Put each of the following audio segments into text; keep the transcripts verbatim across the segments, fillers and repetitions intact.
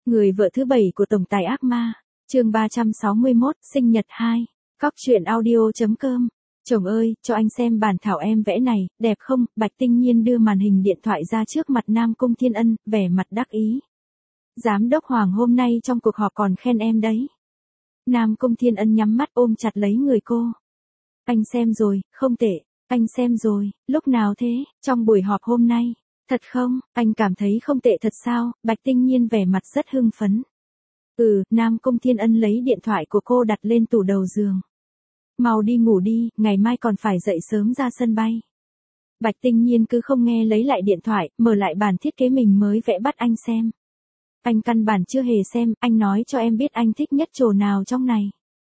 Người vợ thứ bảy của tổng tài ác ma, chương ba trăm sáu mươi mốt, sinh nhật hai. Cóc truyện audio chấm com. Chồng ơi, cho anh xem bản thảo em vẽ này, đẹp không? Bạch Tinh Nhiên đưa màn hình điện thoại ra trước mặt Nam Cung Thiên Ân, vẻ mặt đắc ý. Giám đốc Hoàng hôm nay trong cuộc họp còn khen em đấy. Nam Cung Thiên Ân nhắm mắt ôm chặt lấy người cô. Anh xem rồi, không tệ, anh xem rồi, lúc nào thế, trong buổi họp hôm nay. Thật không, anh cảm thấy không tệ thật sao? Bạch Tinh Nhiên vẻ mặt rất hưng phấn. Ừ, Nam Cung Thiên Ân lấy điện thoại của cô đặt lên tủ đầu giường. Mau đi ngủ đi, ngày mai còn phải dậy sớm ra sân bay. Bạch Tinh Nhiên cứ không nghe lấy lại điện thoại, mở lại bản thiết kế mình mới vẽ bắt anh xem. Anh căn bản chưa hề xem, anh nói cho em biết anh thích nhất chỗ nào trong này.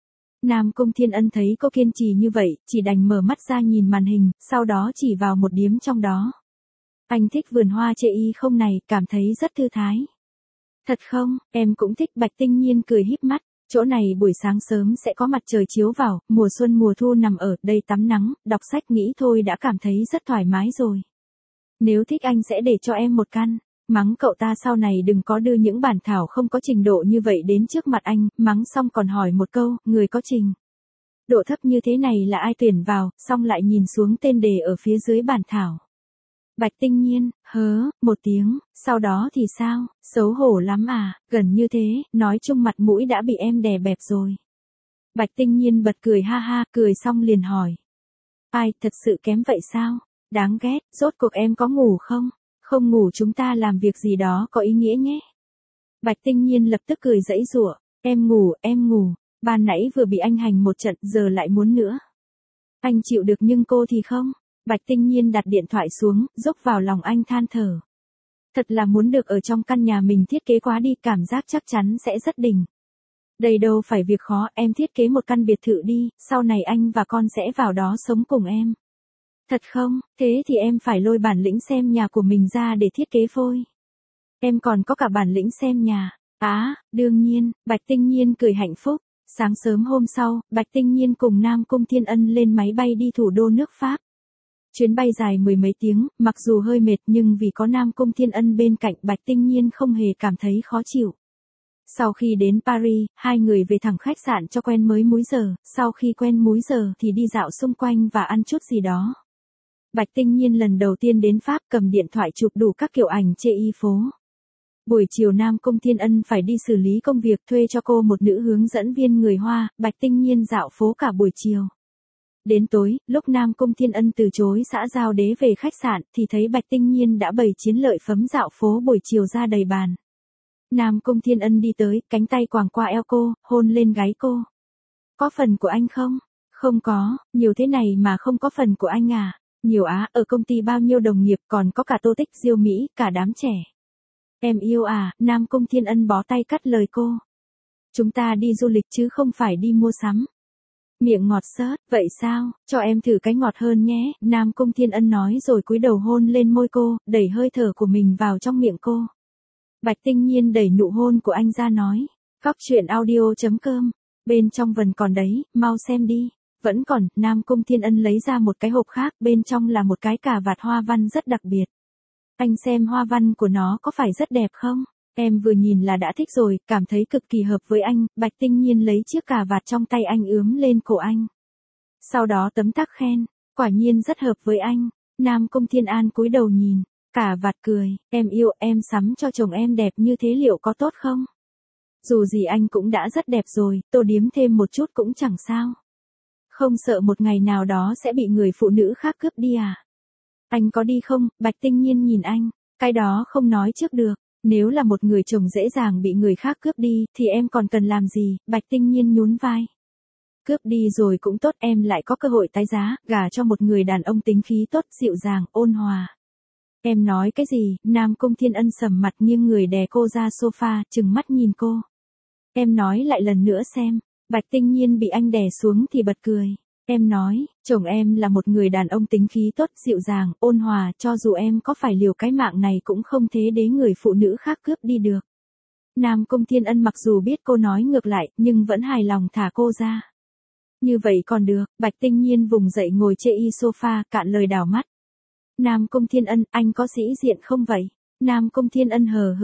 Nam Cung Thiên Ân thấy cô kiên trì như vậy, chỉ đành mở mắt ra nhìn màn hình, sau đó chỉ vào một điếm trong đó. Anh thích vườn hoa chê y không này, cảm thấy rất thư thái. Thật không, em cũng thích. Bạch Tinh Nhiên cười híp mắt, chỗ này buổi sáng sớm sẽ có mặt trời chiếu vào, mùa xuân mùa thu nằm ở đây tắm nắng, đọc sách nghĩ thôi đã cảm thấy rất thoải mái rồi. Nếu thích anh sẽ để cho em một căn. Mắng cậu ta sau này đừng có đưa những bản thảo không có trình độ như vậy đến trước mặt anh, mắng xong còn hỏi một câu, người có trình độ thấp như thế này là ai tuyển vào, xong lại nhìn xuống tên đề ở phía dưới bản thảo. Bạch Tinh Nhiên, hớ, một tiếng, sau đó thì sao, xấu hổ lắm à, gần như thế, nói chung mặt mũi đã bị em đè bẹp rồi. Bạch Tinh Nhiên bật cười ha ha, cười xong liền hỏi. Ai, thật sự kém vậy sao, đáng ghét, rốt cuộc em có ngủ không, không ngủ chúng ta làm việc gì đó có ý nghĩa nhé. Bạch Tinh Nhiên lập tức cười giãy giụa, em ngủ, em ngủ, ban nãy vừa bị anh hành một trận, giờ lại muốn nữa. Anh chịu được nhưng cô thì không. Bạch Tinh Nhiên đặt điện thoại xuống, dốc vào lòng anh than thở. Thật là muốn được ở trong căn nhà mình thiết kế quá đi, cảm giác chắc chắn sẽ rất đỉnh. Đây đâu phải việc khó, em thiết kế một căn biệt thự đi, sau này anh và con sẽ vào đó sống cùng em. Thật không, thế thì em phải lôi bản lĩnh xem nhà của mình ra để thiết kế phôi. Em còn có cả bản lĩnh xem nhà. Á, à, đương nhiên, Bạch Tinh Nhiên cười hạnh phúc. Sáng sớm hôm sau, Bạch Tinh Nhiên cùng Nam Cung Thiên Ân lên máy bay đi thủ đô nước Pháp. Chuyến bay dài mười mấy tiếng, mặc dù hơi mệt nhưng vì có Nam Cung Thiên Ân bên cạnh, Bạch Tinh Nhiên không hề cảm thấy khó chịu. Sau khi đến Paris, hai người về thẳng khách sạn cho quen mới múi giờ, sau khi quen múi giờ thì đi dạo xung quanh và ăn chút gì đó. Bạch Tinh Nhiên lần đầu tiên đến Pháp cầm điện thoại chụp đủ các kiểu ảnh chê y phố. Buổi chiều Nam Cung Thiên Ân phải đi xử lý công việc thuê cho cô một nữ hướng dẫn viên người Hoa, Bạch Tinh Nhiên dạo phố cả buổi chiều. Đến tối, lúc Nam Cung Thiên Ân từ chối xã giao đế về khách sạn thì thấy Bạch Tinh Nhiên đã bày chiến lợi phẩm dạo phố buổi chiều ra đầy bàn. Nam Cung Thiên Ân đi tới, cánh tay quàng qua eo cô, hôn lên gáy cô. Có phần của anh không? Không có, nhiều thế này mà không có phần của anh à? Nhiều á, ở công ty bao nhiêu đồng nghiệp còn có cả Tô Tích, Diêu Mỹ, cả đám trẻ. Em yêu à, Nam Cung Thiên Ân bó tay cắt lời cô. Chúng ta đi du lịch chứ không phải đi mua sắm. Miệng ngọt xớt, vậy sao, cho em thử cái ngọt hơn nhé, Nam Cung Thiên Ân nói rồi cúi đầu hôn lên môi cô, đẩy hơi thở của mình vào trong miệng cô. Bạch Tinh Nhiên đẩy nụ hôn của anh ra nói, cóc truyện audio chấm com, bên trong vẫn còn đấy, mau xem đi, vẫn còn, Nam Cung Thiên Ân lấy ra một cái hộp khác, bên trong là một cái cà vạt hoa văn rất đặc biệt. Anh xem hoa văn của nó có phải rất đẹp không? Em vừa nhìn là đã thích rồi, cảm thấy cực kỳ hợp với anh. Bạch Tinh Nhiên lấy chiếc cà vạt trong tay anh ướm lên cổ anh. Sau đó tấm tắc khen, quả nhiên rất hợp với anh. Nam Cung Thiên An cúi đầu nhìn, cà vạt cười, em yêu, em sắm cho chồng em đẹp như thế liệu có tốt không? Dù gì anh cũng đã rất đẹp rồi, tô điếm thêm một chút cũng chẳng sao. Không sợ một ngày nào đó sẽ bị người phụ nữ khác cướp đi à? Anh có đi không? Bạch Tinh Nhiên nhìn anh, cái đó không nói trước được. Nếu là một người chồng dễ dàng bị người khác cướp đi, thì em còn cần làm gì? Bạch Tinh Nhiên nhún vai. Cướp đi rồi cũng tốt, em lại có cơ hội tái giá, gả cho một người đàn ông tính khí tốt, dịu dàng, ôn hòa. Em nói cái gì? Nam Cung Thiên Ân sầm mặt nghiêng người đè cô ra sofa, trừng mắt nhìn cô. Em nói lại lần nữa xem. Bạch Tinh Nhiên bị anh đè xuống thì bật cười. Em nói, chồng em là một người đàn ông tính khí tốt, dịu dàng, ôn hòa, cho dù em có phải liều cái mạng này cũng không thế để người phụ nữ khác cướp đi được. Nam Cung Thiên Ân mặc dù biết cô nói ngược lại, nhưng vẫn hài lòng thả cô ra. Như vậy còn được, Bạch Tinh Nhiên vùng dậy ngồi chê y sofa, cạn lời đảo mắt. Nam Cung Thiên Ân, anh có sĩ diện không vậy? Nam Cung Thiên Ân hờ hững,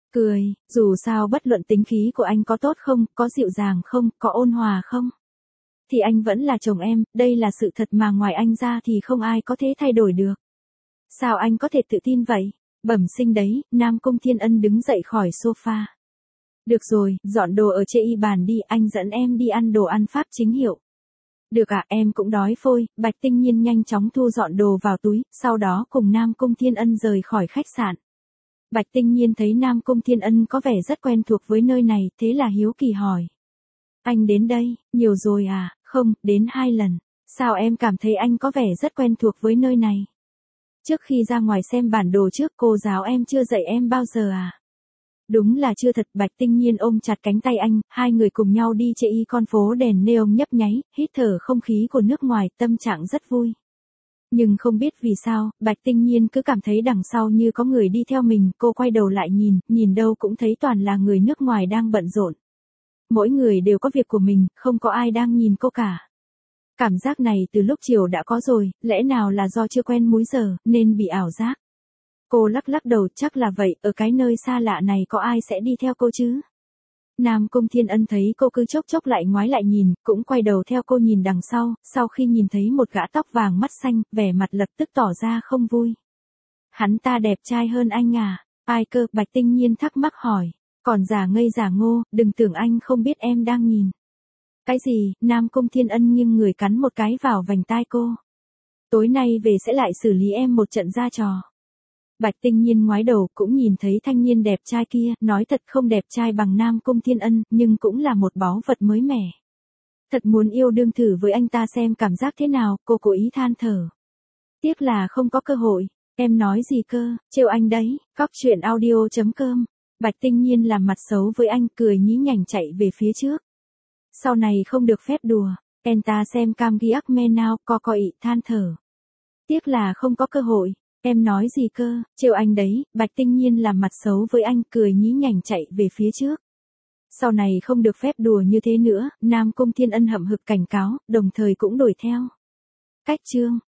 Cười, dù sao bất luận tính khí của anh có tốt không, có dịu dàng không, có ôn hòa không, thì anh vẫn là chồng em, đây là sự thật mà ngoài anh ra thì không ai có thể thay đổi được. Sao anh có thể tự tin vậy? Bẩm sinh đấy, Nam Cung Thiên Ân đứng dậy khỏi sofa. Được rồi, dọn đồ ở chê y bàn đi, anh dẫn em đi ăn đồ ăn Pháp chính hiệu. Được ạ, à, em cũng đói phôi. Bạch Tinh Nhiên nhanh chóng thu dọn đồ vào túi, sau đó cùng Nam Cung Thiên Ân rời khỏi khách sạn. Bạch Tinh Nhiên thấy Nam Cung Thiên Ân có vẻ rất quen thuộc với nơi này, thế là hiếu kỳ hỏi. Anh đến đây, nhiều rồi à? Không, đến hai lần. Sao em cảm thấy anh có vẻ rất quen thuộc với nơi này? Trước khi ra ngoài xem bản đồ trước, cô giáo em chưa dạy em bao giờ à? Đúng là chưa thật. Bạch Tinh Nhiên ôm chặt cánh tay anh, hai người cùng nhau đi chê y con phố đèn neon nhấp nháy, hít thở không khí của nước ngoài, tâm trạng rất vui. Nhưng không biết vì sao, Bạch Tinh Nhiên cứ cảm thấy đằng sau như có người đi theo mình, cô quay đầu lại nhìn, nhìn đâu cũng thấy toàn là người nước ngoài đang bận rộn. Mỗi người đều có việc của mình, không có ai đang nhìn cô cả. Cảm giác này từ lúc chiều đã có rồi, lẽ nào là do chưa quen múi giờ, nên bị ảo giác. Cô lắc lắc đầu, chắc là vậy, ở cái nơi xa lạ này có ai sẽ đi theo cô chứ? Nam Cung Thiên Ân thấy cô cứ chốc chốc lại ngoái lại nhìn, cũng quay đầu theo cô nhìn đằng sau, sau khi nhìn thấy một gã tóc vàng mắt xanh, vẻ mặt lập tức tỏ ra không vui. Hắn ta đẹp trai hơn anh à? Ai cơ? Bạch Tinh Nhiên thắc mắc hỏi. Còn giả ngây giả ngô, đừng tưởng anh không biết em đang nhìn. Cái gì? Nam Cung Thiên Ân nghiêng người cắn một cái vào vành tai cô. Tối nay về sẽ lại xử lý em một trận ra trò. Bạch Tinh Nhiên ngoái đầu cũng nhìn thấy thanh niên đẹp trai kia, nói thật không đẹp trai bằng Nam Cung Thiên Ân, nhưng cũng là một báu vật mới mẻ. Thật muốn yêu đương thử với anh ta xem cảm giác thế nào, cô cố ý than thở. Tiếc là không có cơ hội. Em nói gì cơ? Trêu anh đấy. Cóc truyện audio chấm com. Bạch Tinh Nhiên làm mặt xấu với anh, cười nhí nhảnh chạy về phía trước. Sau này không được phép đùa. Em ta xem cam ghi ắc me nào, co co ị than thở. Tiếc là không có cơ hội. Em nói gì cơ? Trêu anh đấy. Bạch Tinh Nhiên làm mặt xấu với anh, cười nhí nhảnh chạy về phía trước. Sau này không được phép đùa như thế nữa, Nam Cung Thiên Ân hậm hực cảnh cáo, đồng thời cũng đuổi theo. Cách chương